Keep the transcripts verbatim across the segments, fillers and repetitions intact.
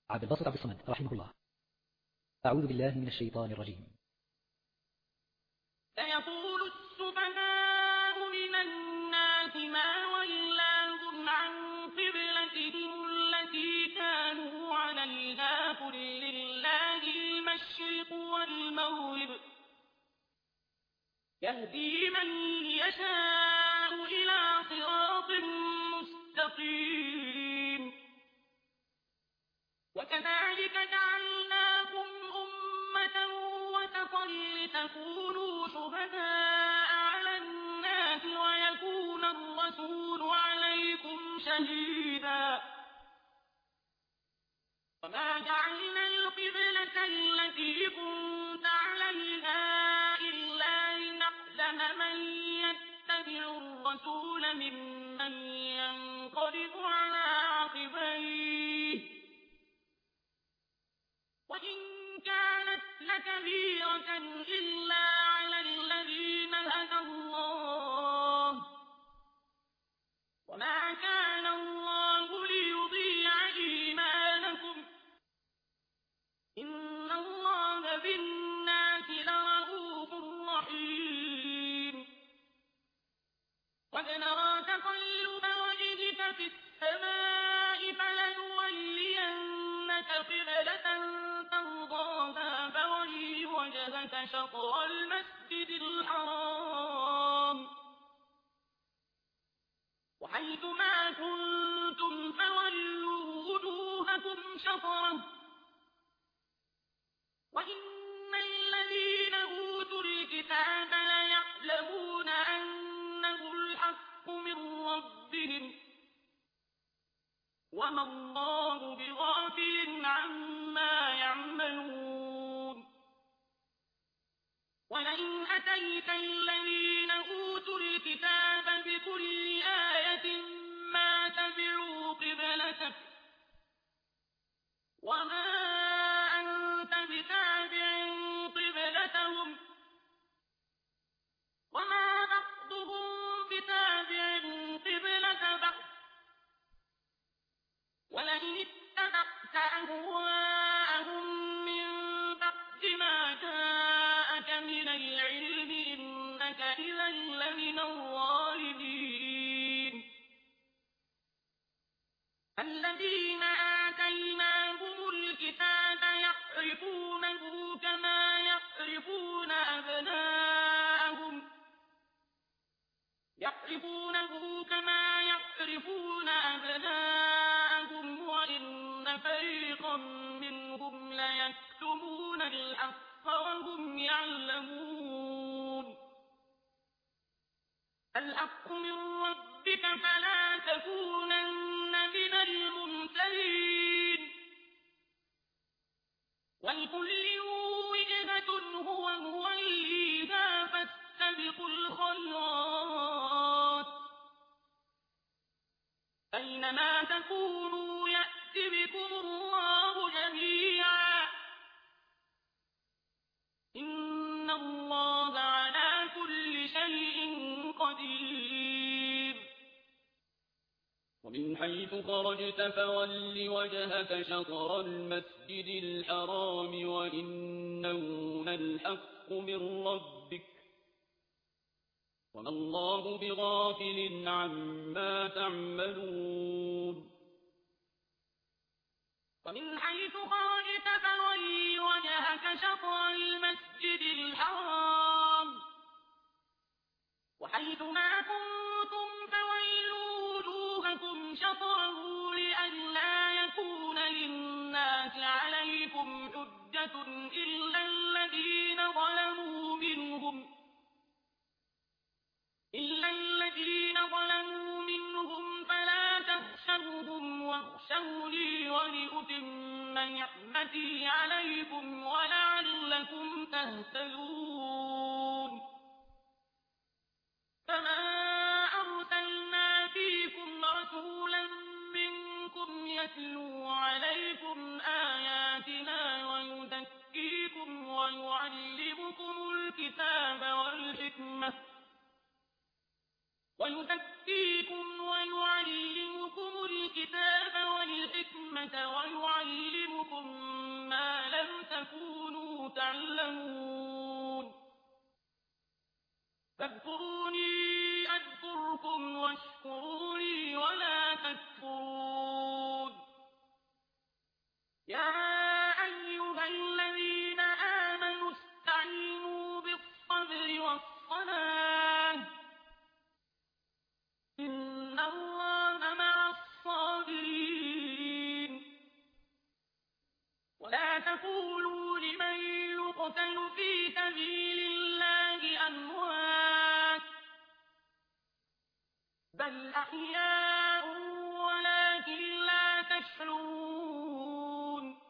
عبد الباسط عبد الصمد رحمه الله. أعوذ بالله من الشيطان الرجيم. سيقول السفهاء من الناس ما ولاهم عن قبلتهم التي كانوا عليها قل لله المشرق والمغرب يهدي من يشاء إلى صراط مستقيم. وكذلك جعلناكم أمة وسطا لتكونوا شهداء على الناس ويكون الرسول عليكم شهيدا. وما جعلنا القبلة التي كنت عليها إلا لنعلم من يتبع الرسول ممن ينقلب على عقبيه وإن كانت لكبيرة إلا على الذين هدى الله وما كان الله ليضيع إيمانكم إن الله بالناس لرءوف رحيم. قد نرى تقلب وجهك في السماء فلنولينك قبلة ترضاها فول وجهك شطر المسجد الحرام وحيث ما كنتم فولوا وجوهكم شطره وإن الذين أوتوا الكتاب ليعلمون أنه الحق من ربهم وما الله بغافل عما يعملون. ولئن أتيت الذين أوتوا الكتاب بكل آية ما تبعوا قبلتك وما أنت بتابع قبلتهم وما بعضهم بتابع قبلة بعض ولئن اتبعت أهواءهم من بعد ما جاءك من العلم إنك إذا لمن الظالمين. الذين آتيناهم الكتاب يعرفونه كما يعرفون أبناءهم يعرفونه كما يعرفون أبناءهم وإن فريقا منهم ليكتمون الحق وهم يعلمون. الحق من ربك فلا تكونن من الممترين. ولكل وجهة هو موليها فاستبقوا الخيرات أينما تكونوا يأت بكم الله جميعا إن الله على كل شيء قدير. ومن حيث خرجت فول وجهك شطر المسجد الحرام وإنه للحق من ربك وما الله بغافل عما تعملون. ومن حيث خرجت فول وجهك شطر المسجد الحرام وحيث ما كنتم فولوا وجوهكم شطره لئلا يكون للناس عليكم حجة إلا الذين ظلموا منهم إلا الذين ظلموا منهم فلا تخشوهم واخشوني ولأتم نعمتي عليكم ولعلكم تهتدون. كما أرسلنا فيكم رسولا منكم يتلو عليكم آياتنا ويزكيكم ويعلمكم الكتاب والحكمة ويزكيكم ويعلمكم الكتاب والحكمة ويعلمكم يُعَلِّمُكُم مَّا لَمْ تَكُونُوا تَعْلَمُونَ فاذكروني أذكركم واشكروا لي ولا تكفرون يا أيها الذين آمنوا استعينوا بالصبر والصلاة إن الله مع الصابرين ولا تقولوا لمن يقتل في سبيل الله أموات بل أحياء ولكن لا تشعرون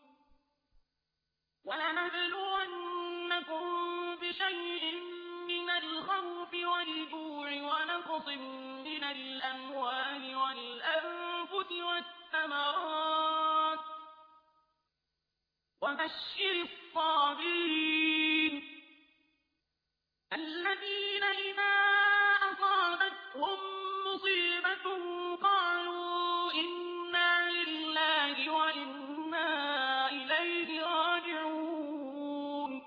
ولنبلونكم بشيء من الخوف والجوع ونقص من الأموال والأنفس والثمرات وبشر الصابرين الذين إذا أصابتهم مصيبة قالوا إنا لله وإنا إليه راجعون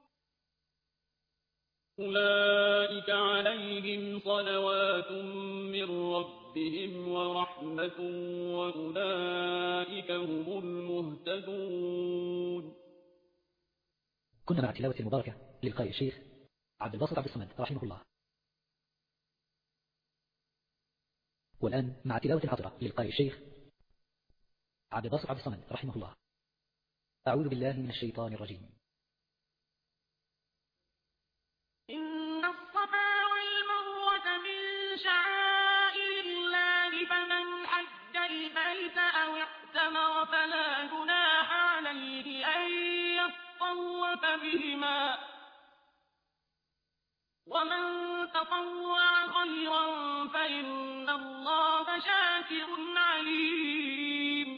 أولئك عليهم صلوات من ربهم ورحمة وأولئك هم المهتدون. كنا مع تلاوة المباركة للقارئ الشيخ عبد الباسط عبد الصمد رحمه الله. والآن مع تلاوة عطرة للقارئ الشيخ عبد الباسط عبد الصمد رحمه الله. أعوذ بالله من الشيطان الرجيم. إن الصفا والمروة من شعائر الله فمن حج البيت أو اعتمر فلا جناح عليه أن يطوف بهما ومن تطوع خيرا فإن الله شاكر عليم.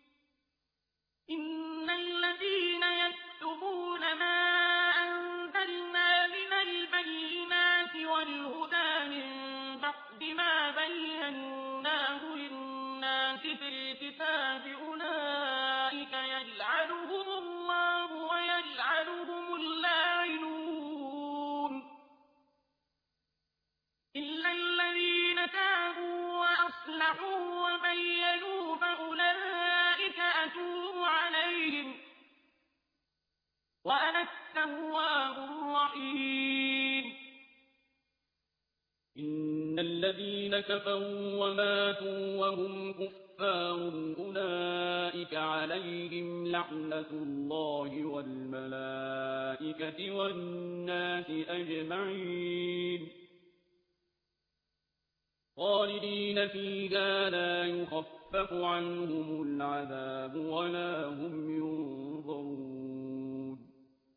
إن الذين يكتبون ما أنزلنا من البينات والهدى من بعد ما بيناه للناس في الكتاب أولئك يلعنهم الله ويلعنهم اللاعنون إلا الذين تابوا وأصلحوا وبينوا فأولئك أتوب عليهم وأنا التواب الرحيم. إن الذين كفروا وماتوا وهم كفار أولئك عليهم لعنة الله والملائكة والناس أجمعين خالدين فيها لا يخفف عنهم العذاب ولا هم ينظرون.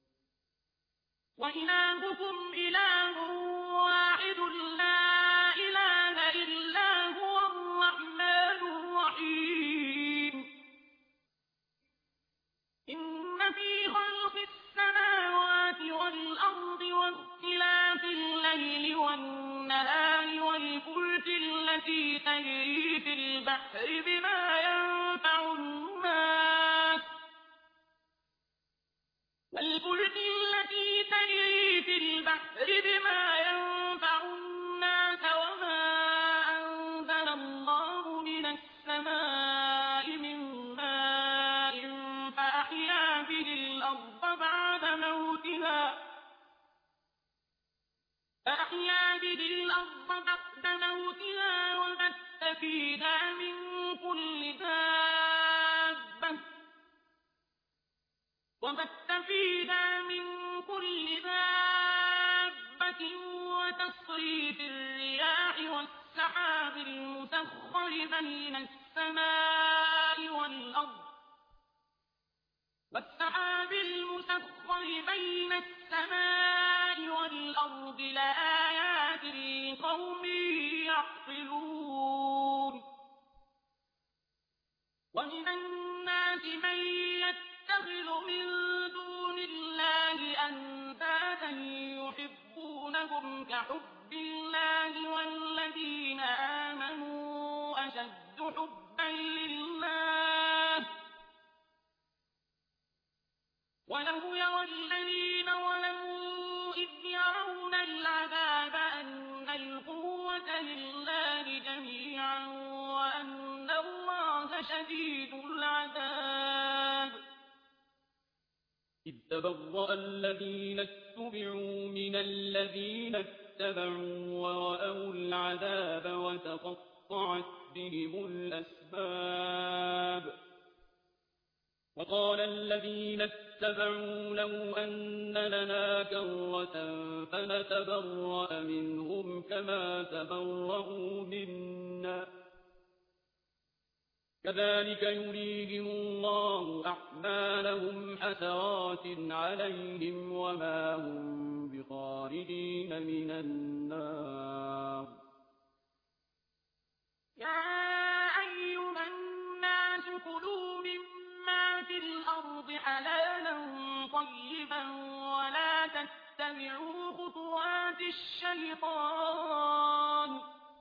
وإلهكم إله واحد لا إله إلا هو الرحمن الرحيم. إن في خلق السماوات والأرض واختلاف الليل والنهار والفلك التي تجري في البحر بما ينفع الناس والفلك التي تجري في البحر بما ينفع الناس وما أنزل الله من السماء من ماء فأحيا به الأرض بعد موتها فأحيا به الأرض بعد موتها وبث فيها من كل دابة وبث فيها من كل دابة وتصريف الرياح والسحاب المسخر بين السماء والأرض والسحاب المسخر بين السماء والأرض لآيات لقوم يعقلون. ومن الناس من يتخذ من دون الله أندادا يحبونهم كحب الله والذين آمنوا أشد حبا لله وَلَوْ يَرَى الَّذِينَ ظَلَمُوا إِذْ يَرَوْنَ الْعَذَابَ أَنَّ الْقُوَّةَ لِلَّهِ جَمِيعًا وَأَنَّ اللَّهَ شَدِيدُ الْعَذَابِ إِذْ تَبَرَّأَ الَّذِينَ اتُّبِعُوا مِنَ الَّذِينَ اتَّبَعُوا وَرَأَوُا الْعَذَابَ وَتَقَطَّعَتْ بِهِمُ الْأَسْبَابُ وَقَالَ الَّذِينَ اتَّبَعُوا لَوْ أَنَّ لَنَا كَرَّةً فَنَتَبَرَّأَ مِنْهُمْ كَمَا تَبَرَّءُوا مِنَّا كَذَلِكَ يُرِيهِمُ اللَّهُ أَعْمَالَهُمْ حَسَرَاتٍ عَلَيْهِمْ وَمَا هُمْ بِخَارِجِينَ مِنَ النَّارِ يَا أَيُّهَا النَّاسُ كُلُوا مِمَّا فِي الْأَرْضِ حَلَالًا طَيِّبًا وَلَا تَتَّبِعُوا خُطُوَاتِ الشَّيْطَانِ ۚ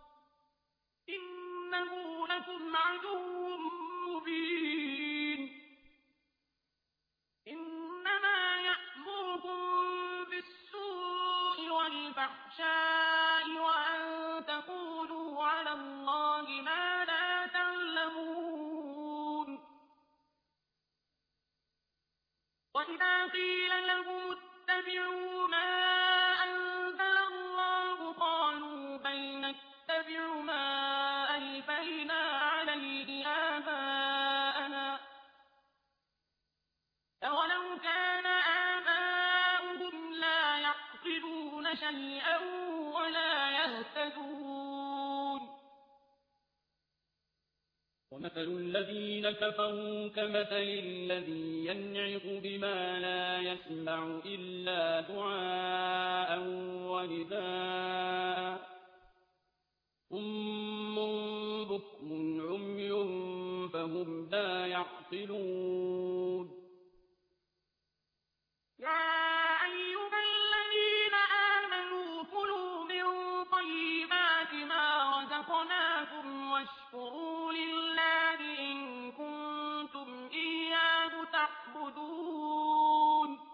إِنَّهُ لَكُمْ عَدُوٌّ مُّبِينٌ إِنَّمَا يَأْمُرُكُم بِالسُّوءِ وَالْفَحْشَاءِ وَأَن تَقُولُوا عَلَى اللَّهِ مَا لَا تَعْلَمُونَ وَإِذَا قِيلَ لَهُمُ اتَّبِعُوا مَا أَنزَلَ اللَّهُ قَالُوا بَلْ نَتَّبِعُ مَا أَلْفَيْنَا عَلَيْهِ آبَاءَنَا ۚ أَوَلَوْ كَانَ آبَاؤُهُمْ لَا يَعْقِلُونَ شَيْئًا وَلَا يَهْتَدُونَ وَمَثَلُ الَّذِينَ كَفَرُوا كَمَثَلِ الَّذِي يَنْعِقُ بِمَا لَا يَسْمَعُ إِلَّا دُعَاءً وَنِدَاءً ۚ صُمٌّ بُكْمٌ عُمْيٌ فَهُمْ لَا يَعْقِلُونَ يَا أَيُّهَا الَّذِينَ آمَنُوا كُلُوا مِن طَيِّبَاتِ مَا رَزَقْنَاكُمْ وَاشْكُرُوا لِلَّهِ إِن كُنتُمْ إِيَّاهُ تَعْبُدُونَ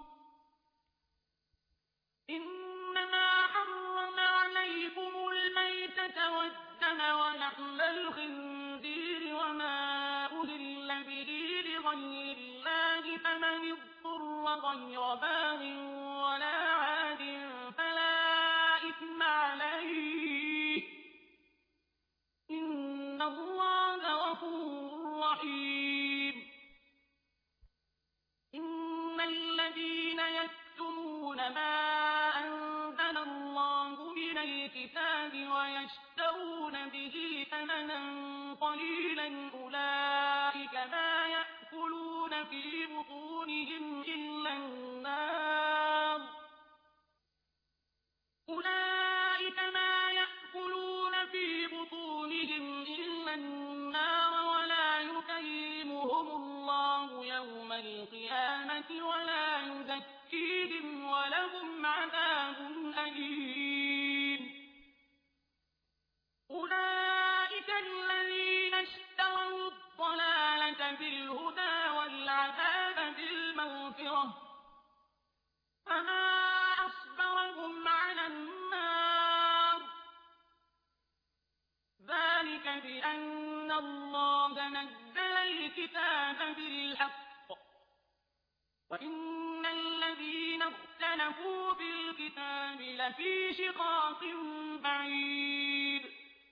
إِنَّمَا حَرَّمَ عَلَيْكُمُ الْمَيْتَةَ وَالدَّمَ وَلَحْمَ الْخِنزِيرِ وَمَا أُهِلَّ بِهِ لِغَيْرِ اللَّهِ فَمَنِ اضْطُرَّ غَيْرَ بَاغٍ وَلَا عَادٍ فَلَا إِثْمَ عَلَيْهِ ۚ إِنَّ اللَّهَ غَفُورٌ رَّحِيمٌ إِنَّ الَّذِينَ يَكْتُمُونَ مَا أَنزَلَ اللَّهُ مِنَ الْكِتَابِ وَيَشْتَرُونَ بِهِ ثَمَنًا قَلِيلًا أُولَٰئِكَ مَا يَأْكُلُونَ فِي بُطُونِهِمْ إِلَّا النَّارَ أُولَٰئِكَ مَا يَأْكُلُونَ فِي بُطُونِهِمْ إِلَّا النَّارَ وَلَا يُكَلِّمُهُمُ اللَّهُ يَوْمَ الْقِيَامَةِ وَلَا يُزَكِّيهِمْ وَلَهُمْ عَذَابٌ أَلِيمٌ أُولَٰئِكَ الَّذِينَ اشْتَرَوُا الضَّلَالَةَ بِالْهُدَىٰ وَالْعَذَابَ بِالْمَغْفِرَةِ ۚ فَمَا أَصْبَرَهُمْ عَلَى النَّارِ ۚ ذَٰلِكَ بِأَنَّ اللَّهَ نَزَّلَ الْكِتَابَ بِالْحَقِّ وَإِنَّ الَّذِينَ اخْتَلَفُوا فِي الْكِتَابِ لَفِي شِقَاقٍ بَعِيدٍ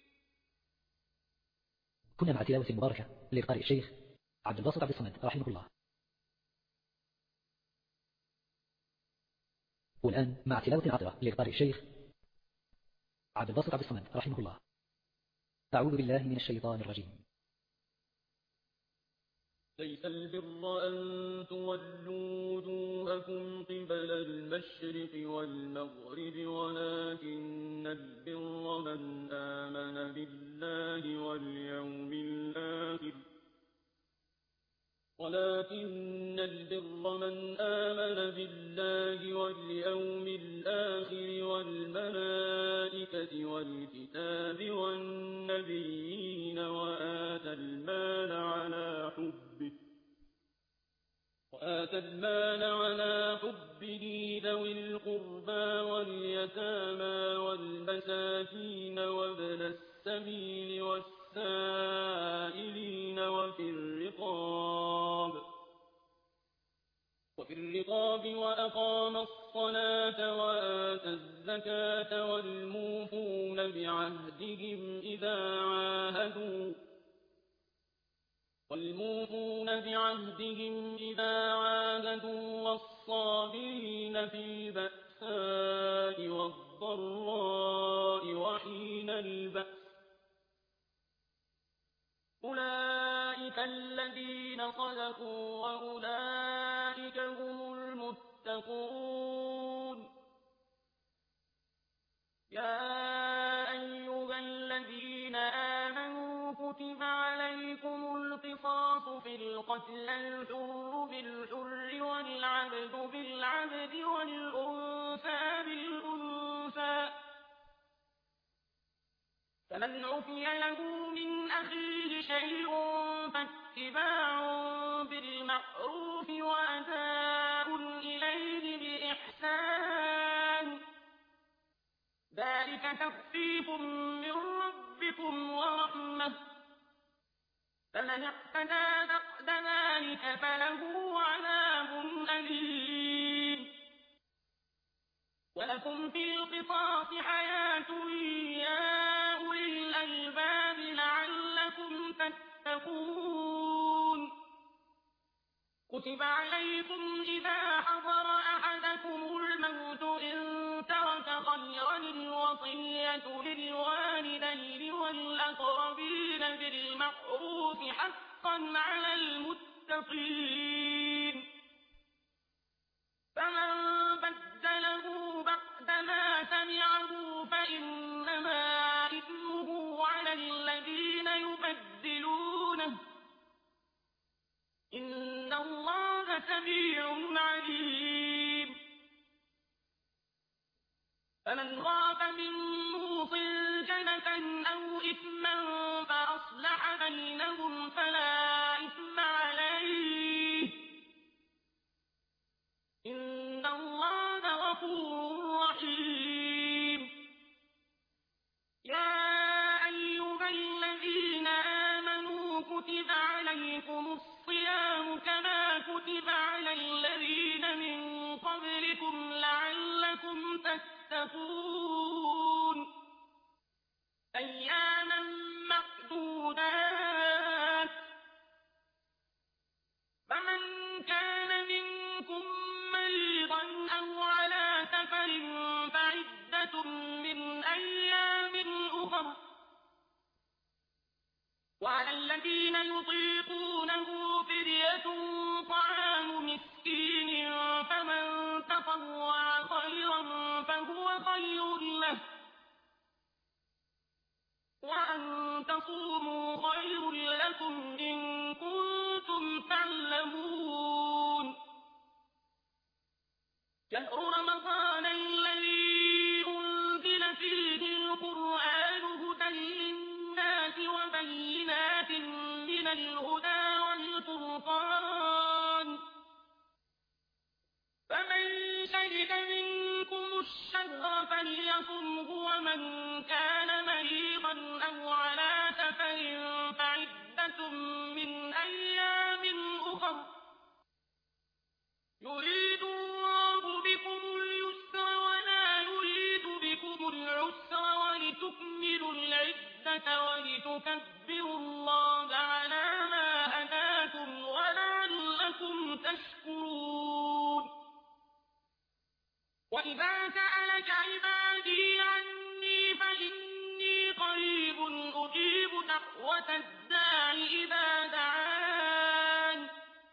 كنا مع تلاوة مباركة للقارئ الشيخ عبد الباسط عبد الصمد رحمه الله. والآن مع تلاوة عطرة للقارئ الشيخ عبد الباسط عبد الصمد رحمه الله. أعوذ بالله من الشيطان الرجيم. ليس البر أن تولوا وجوهكم قبل المشرق والمغرب ولكن البر من آمن بالله واليوم الآخر ولكن البر من آمن بالله واليوم الآخر والملائكة والكتاب والنبيين وآتى المال على حبه وآتى المال على حبه ذوي القربى واليتامى والمساكين وابن السبيل والسائلين وفي الرقاب وفي الرقاب وأقام الصلاة وآتى الزكاة والموفون بعهدهم إذا عاهدوا والموفون بعهدهم إذا عاهدوا والصابرين في البأساء والضراء وحين البأس أولئك الذين صدقوا وأولئك هم المتقون يا أيها الذين آمنوا كتب عليكم القصاص في القتل الحر بالحر والعبد بالعبد والأنثى بالأنثى فمن عفي له من أخيه شيء فاتباع بالمعروف وأداء إليه بإحسان ذلك تخفيف من ربكم ورحمة فمن اعتدى بعد ذلك فله عذاب أليم ولكم في القصاص حياة يا أولي الألباب لعلكم تتقون كتب عليكم إذا حضر أحدكم الموت إن ترك خيرا الوصية للوالدين والأقربين بالمعروف حقا على المتقين فمن بدله بعدما سمعه فإنما إثمه على الذين يبدلونه إن الله سميع عليم فمن خاف من موص جنفا أو إثما فأصلح بينهم فلا إثم عليه إن الله غفور رحيم يا أيها الذين آمنوا كتب عليكم الصيام كما كتب على الذين من قبلكم لعلكم تتقون أياما معدودات فمن كان منكم مريضا أو على سفر فعدة من أيام أخر وعلى الذين يطيقونه فدية طعام مسكين فمن تطوع خيرا فهو خير له وأن تصوموا خير لكم إن كنتم تعلمون شهر رمضان الذي أنزل فيه القرآن هدى للناس وبينات من الهدى والفرقان فمن شهد منكم الشهر فليصمه ومن كان مريضا أو على سفر فعدة من أيام أخر يريد الله بكم اليسر ولا يريد بكم العسر ولتكملوا العدة ولتكبروا الله على ما هداكم ولعلكم تشكرون وإذا سألك عبادي عني فإني قريب أجيب دعوة الداع إذا دعان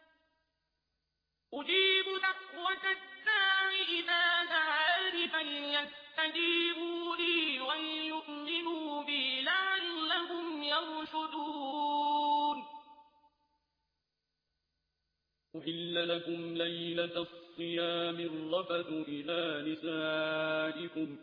أجيب دعوة الداع إذا دعان فليستجيبوا لي وليؤمنوا بي لعلهم يرشدون أحل لكم ليلة الصيام الرفث إلى نسائكم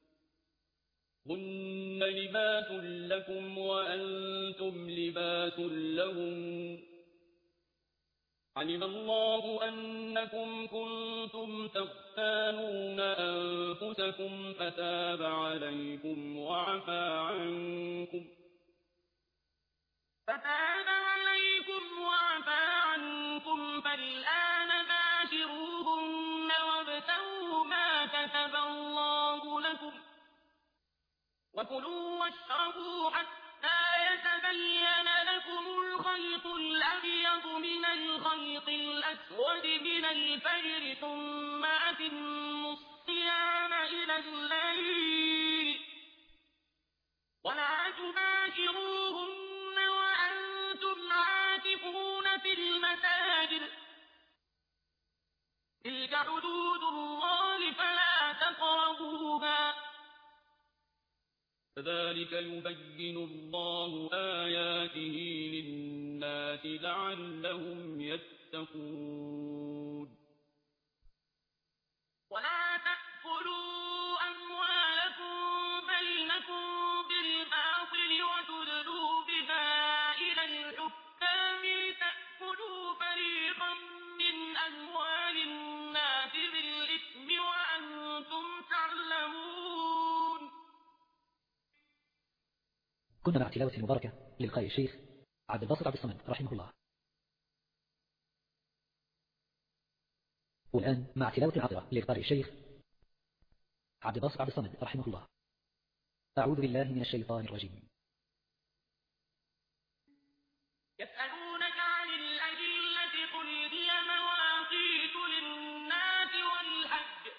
هن لباس لكم وأنتم لباس لهم علم الله أنكم كنتم تختانون أنفسكم فتاب عليكم وعفى عنكم فتاب عليكم وعفى عنكم فالآن باشروهن وابتغوا ما كتب الله لكم وكلوا واشربوا حتى يتبين لكم الخيط الأبيض من الخيط الأسود من الفجر ثم أتموا الصيام إلى الليل ولا تباشروهن وأنتم عاكفون في المساجد تلك حدود الله فلا تقربوها كذلك يبين الله آياته للناس لعلهم يتقون ولا تأكلوا أموالكم بينكم بالباطل وتدلوا بها إلى الحكام لتأكلوا فريقا من أموال الناس بالإثم وأنتم تعلمون. كنا مع تلاوة المباركة للقارئ الشيخ عبد الباسط عبد الصمد رحمه الله. والآن مع تلاوة عطرة للقارئ الشيخ عبد الباسط عبد الصمد رحمه الله. أعوذ بالله من الشيطان الرجيم. يسألونك عن الأهلة قل هي مواقيت للناس والحج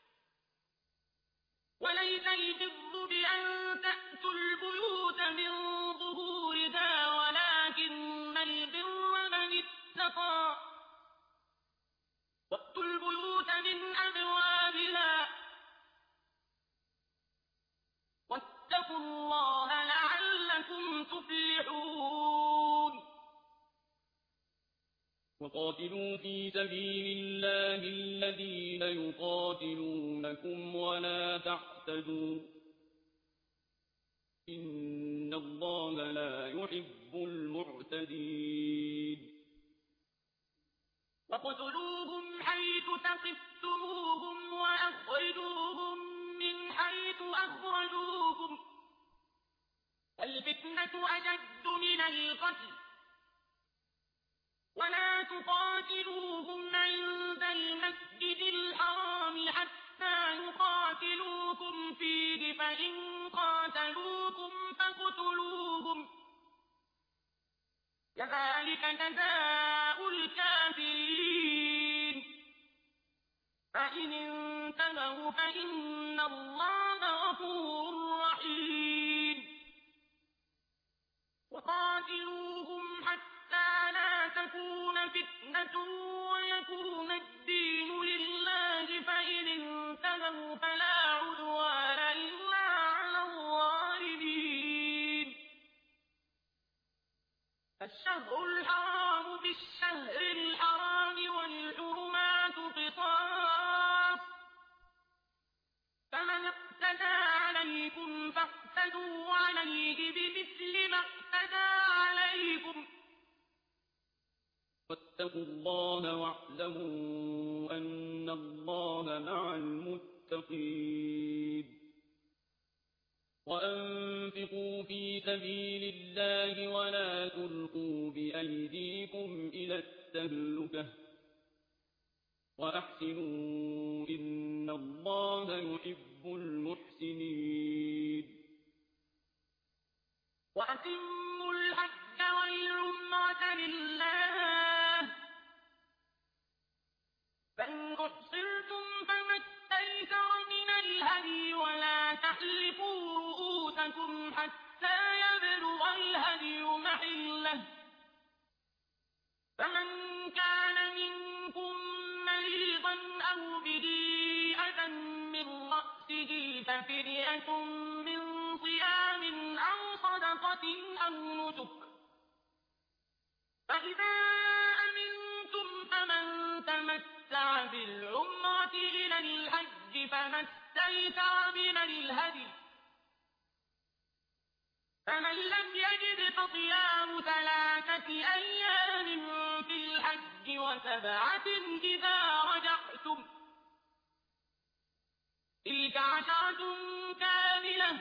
وليس البر بأن تأتوا البيوت من ظهورها ولكن البر من اتقى وأتوا البيوت من أبوابها واتقوا الله لعلكم تفلحون. وقاتلوا في سبيل الله الذين يقاتلونكم ولا تعتدوا إن الله لا يحب المعتدين. وَاقْتُلُوهُمْ حَيْثُ ثَقِفْتُمُوهُمْ وَأَخْرِجُوهُم مِّنْ حَيْثُ أَخْرَجُوكُمْ ۚ وَالْفِتْنَةُ أَشَدُّ مِنَ الْقَتْلِ ۚ وَلَا تُقَاتِلُوهُمْ عِندَ الْمَسْجِدِ الْحَرَامِ حَتَّىٰ يُقَاتِلُوكُمْ فِيهِ ۖ فَإِن قَاتَلُوكُمْ فَاقْتُلُوهُمْ ۗ كَذَٰلِكَ جَزَاءُ الْكَافِرِينَ. فَإِنِ انتَهَوْا فَإِنَّ اللَّهَ غَفُورٌ رَّحِيمٌ. وَقَاتِلُوهُمْ حَتَّىٰ لَا تَكُونَ فِتْنَةٌ وَيَكُونَ الدِّينُ لِلَّهِ فَإِنِ انتَهَوْا فَلَا عُدْوَانَ إِلَّا عَلَى الظَّالِمِينَ. الشهر الحرام بالشهر الحرام والحرمات قصاص فمن اعتدى عليكم فاعتدوا عليه بمثل ما اعتدى عليكم واتقوا الله واعلموا أن الله مع المتقين. وأنفقوا في سبيل الله ولا تلقوا بأيديكم إلى التهلكة وأحسنوا إن الله يحب المحسنين. وأتموا الحج والعمرة لله فإن أحصرتم فما استيسر من الهدي ولا تحلقوا رؤوسكم حتى يبلغ الهدي محله فمن كان منكم مريضا أو به أذى من رأسه ففدية من صيام أو صدقة أو نسك فإذا أمنتم فمن تمتع بالعمرة إلى الحج فما استيسر من الهدي فمن لم يجد فصيام ثلاثة أيام في الحج وسبعة إذا رجعتم تلك عشرة كاملة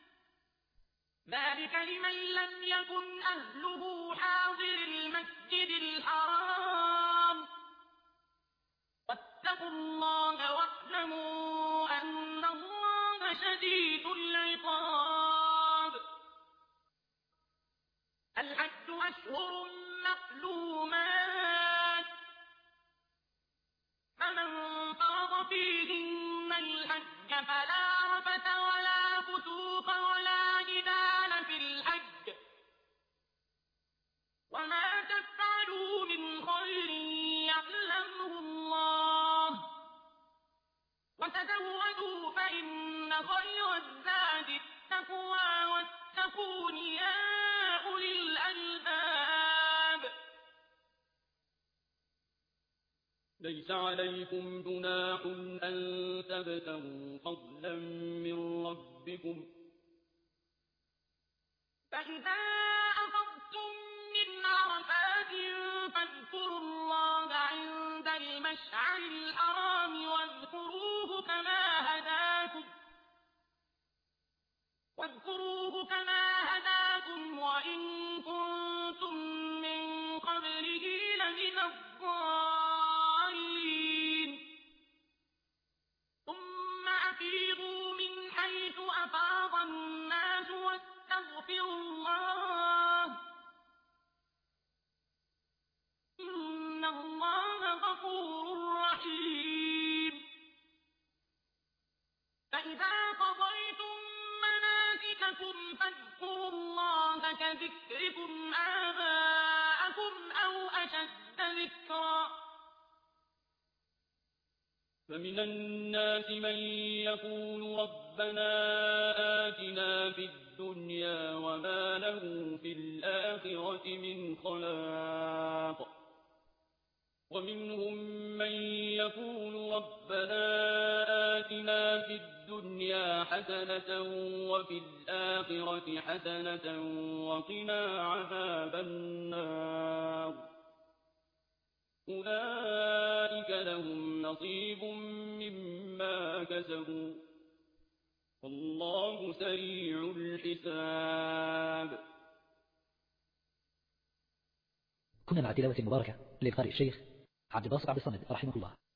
ذلك لمن لم يكن أهله حاضر المسجد الحرام واتقوا الله واعلموا أن الله شديد العقاب. الحج أشهر معلومات فمن فرض فيهن الحج فلا رفث ولا فسوق ولا جدال في الحج وما تفعلوا من خير يعلمه الله وتزودوا فإن خير الزاد التقوى واتقون يا أولي الألباب. ليس عليكم جناح أن تبتغوا فضلا من ربكم فإذا أفضتم من عرفات فاذكروا الله عند المشعر الحرام واذكروه كما هداكم واذكروه كما هداكم وإن كنتم من قبله لمن الضالين. ثم أفيضوا من حيث أفاض الناس واستغفروا الله إن الله غفور رحيم. فإذا قضيتم مناسككم فاذكروا الله كذكركم آباءكم أو أشد ذكرا. فمن الناس من يقول ربنا آتنا في الدنيا وما له في الآخرة من خلاق ومنهم من يقول ربنا آتنا في الدنيا حسنة وفي الآخرة حسنة وقنا عذاب النار. أولئك لهم نصيب مما كسبوا والله سريع الحساب. كنا مع تلاوة مباركة للقارئ الشيخ عبد الباسط عبد الصمد رحمه الله.